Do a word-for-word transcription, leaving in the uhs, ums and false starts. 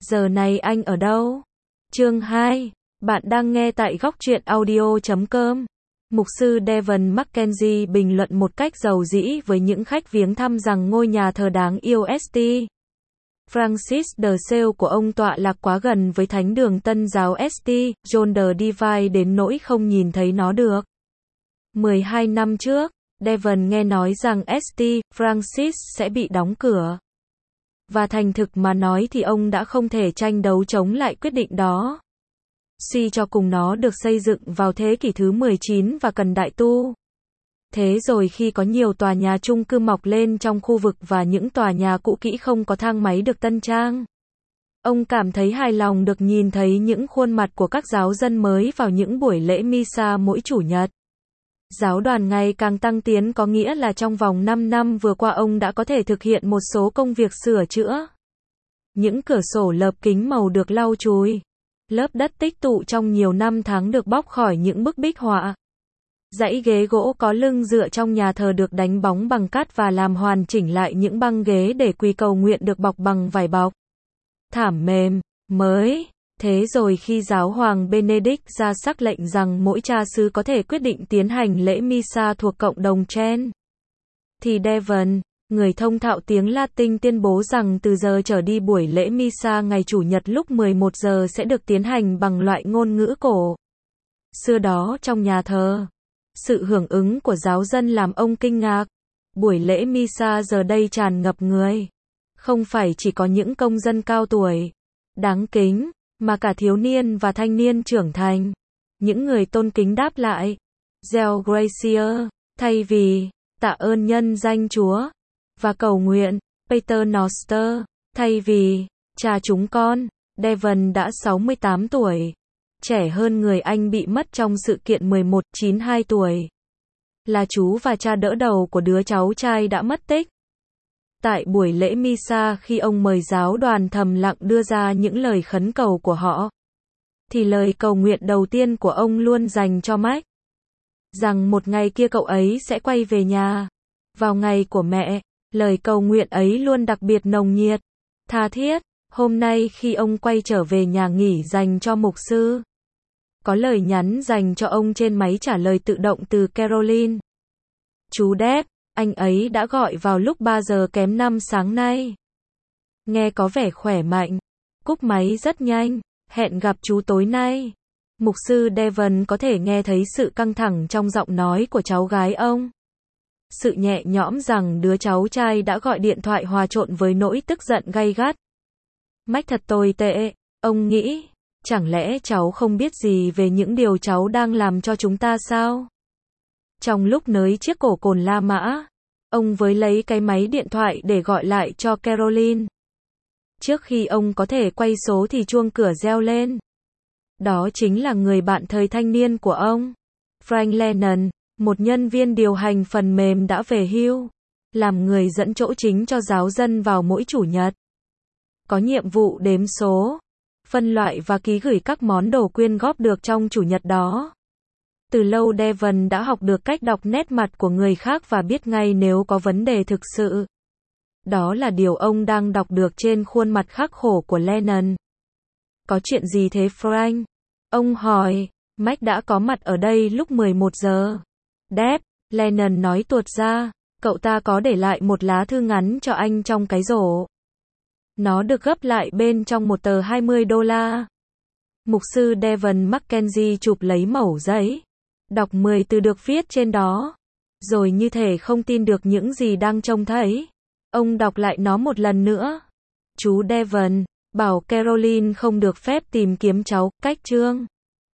Giờ này anh ở đâu? Chương hai. Bạn đang nghe tại góc truyện audio chấm com. Mục sư Devon Mackenzie bình luận một cách dầu dĩ với những khách viếng thăm rằng ngôi nhà thờ đáng yêu ét tê Francis de Sales của ông tọa lạc quá gần với thánh đường Tân giáo ét tê John the Divine đến nỗi không nhìn thấy nó được. mười hai năm trước, Devon nghe nói rằng ét tê Francis sẽ bị đóng cửa. Và thành thực mà nói thì ông đã không thể tranh đấu chống lại quyết định đó. Suy cho cùng nó được xây dựng vào thế kỷ thứ mười chín và cần đại tu. Thế rồi khi có nhiều tòa nhà chung cư mọc lên trong khu vực và những tòa nhà cũ kỹ không có thang máy được tân trang, ông cảm thấy hài lòng được nhìn thấy những khuôn mặt của các giáo dân mới vào những buổi lễ Misa mỗi chủ nhật. Giáo đoàn ngày càng tăng tiến có nghĩa là trong vòng năm năm vừa qua ông đã có thể thực hiện một số công việc sửa chữa. Những cửa sổ lợp kính màu được lau chùi. Lớp đất tích tụ trong nhiều năm tháng được bóc khỏi những bức bích họa. Dãy ghế gỗ có lưng dựa trong nhà thờ được đánh bóng bằng cát và làm hoàn chỉnh lại, những băng ghế để quỳ cầu nguyện được bọc bằng vải bọc thảm mềm, mới. Thế rồi khi giáo hoàng Benedict ra sắc lệnh rằng mỗi cha xứ có thể quyết định tiến hành lễ Misa thuộc cộng đồng Tren, thì Devon, người thông thạo tiếng Latin, tuyên bố rằng từ giờ trở đi buổi lễ Misa ngày Chủ nhật lúc mười một giờ sẽ được tiến hành bằng loại ngôn ngữ cổ xưa đó trong nhà thờ. Sự hưởng ứng của giáo dân làm ông kinh ngạc. Buổi lễ Misa giờ đây tràn ngập người. Không phải chỉ có những công dân cao tuổi, đáng kính, mà cả thiếu niên và thanh niên trưởng thành. Những người tôn kính đáp lại Deo Gracia, thay vì tạ ơn nhân danh Chúa, và cầu nguyện Pater Noster, thay vì cha chúng con. Devon đã sáu mươi tám tuổi, trẻ hơn người anh bị mất trong sự kiện mười một chín mươi hai tuổi. Là chú và cha đỡ đầu của đứa cháu trai đã mất tích. Tại buổi lễ Misa, khi ông mời giáo đoàn thầm lặng đưa ra những lời khấn cầu của họ, thì lời cầu nguyện đầu tiên của ông luôn dành cho Mac. Rằng một ngày kia cậu ấy sẽ quay về nhà. Vào ngày của mẹ, lời cầu nguyện ấy luôn đặc biệt nồng nhiệt, tha thiết. Hôm nay khi ông quay trở về nhà nghỉ dành cho mục sư, có lời nhắn dành cho ông trên máy trả lời tự động từ Caroline. Chú Deb, anh ấy đã gọi vào lúc ba giờ kém năm sáng nay. Nghe có vẻ khỏe mạnh. Cúp máy rất nhanh. Hẹn gặp chú tối nay. Mục sư Devon có thể nghe thấy sự căng thẳng trong giọng nói của cháu gái ông. Sự nhẹ nhõm rằng đứa cháu trai đã gọi điện thoại hòa trộn với nỗi tức giận gay gắt. Mách thật tồi tệ, ông nghĩ. Chẳng lẽ cháu không biết gì về những điều cháu đang làm cho chúng ta sao? Trong lúc nới chiếc cổ cồn La Mã, ông với lấy cái máy điện thoại để gọi lại cho Caroline. Trước khi ông có thể quay số thì chuông cửa reo lên. Đó chính là người bạn thời thanh niên của ông, Frank Lennon, một nhân viên điều hành phần mềm đã về hưu, làm người dẫn chỗ chính cho giáo dân vào mỗi chủ nhật. Có nhiệm vụ đếm số, phân loại và ký gửi các món đồ quyên góp được trong chủ nhật đó. Từ lâu Devon đã học được cách đọc nét mặt của người khác và biết ngay nếu có vấn đề thực sự. Đó là điều ông đang đọc được trên khuôn mặt khắc khổ của Lennon. Có chuyện gì thế Frank? Ông hỏi. Mac đã có mặt ở đây lúc mười một giờ. Deb, Lennon nói tuột ra, cậu ta có để lại một lá thư ngắn cho anh trong cái rổ. Nó được gấp lại bên trong một tờ hai mươi đô la. Mục sư Devon Mackenzie chụp lấy mẩu giấy, đọc mười từ được viết trên đó, rồi như thể không tin được những gì đang trông thấy. Ông đọc lại nó một lần nữa. Chú Devon bảo Caroline không được phép tìm kiếm cháu, cách chương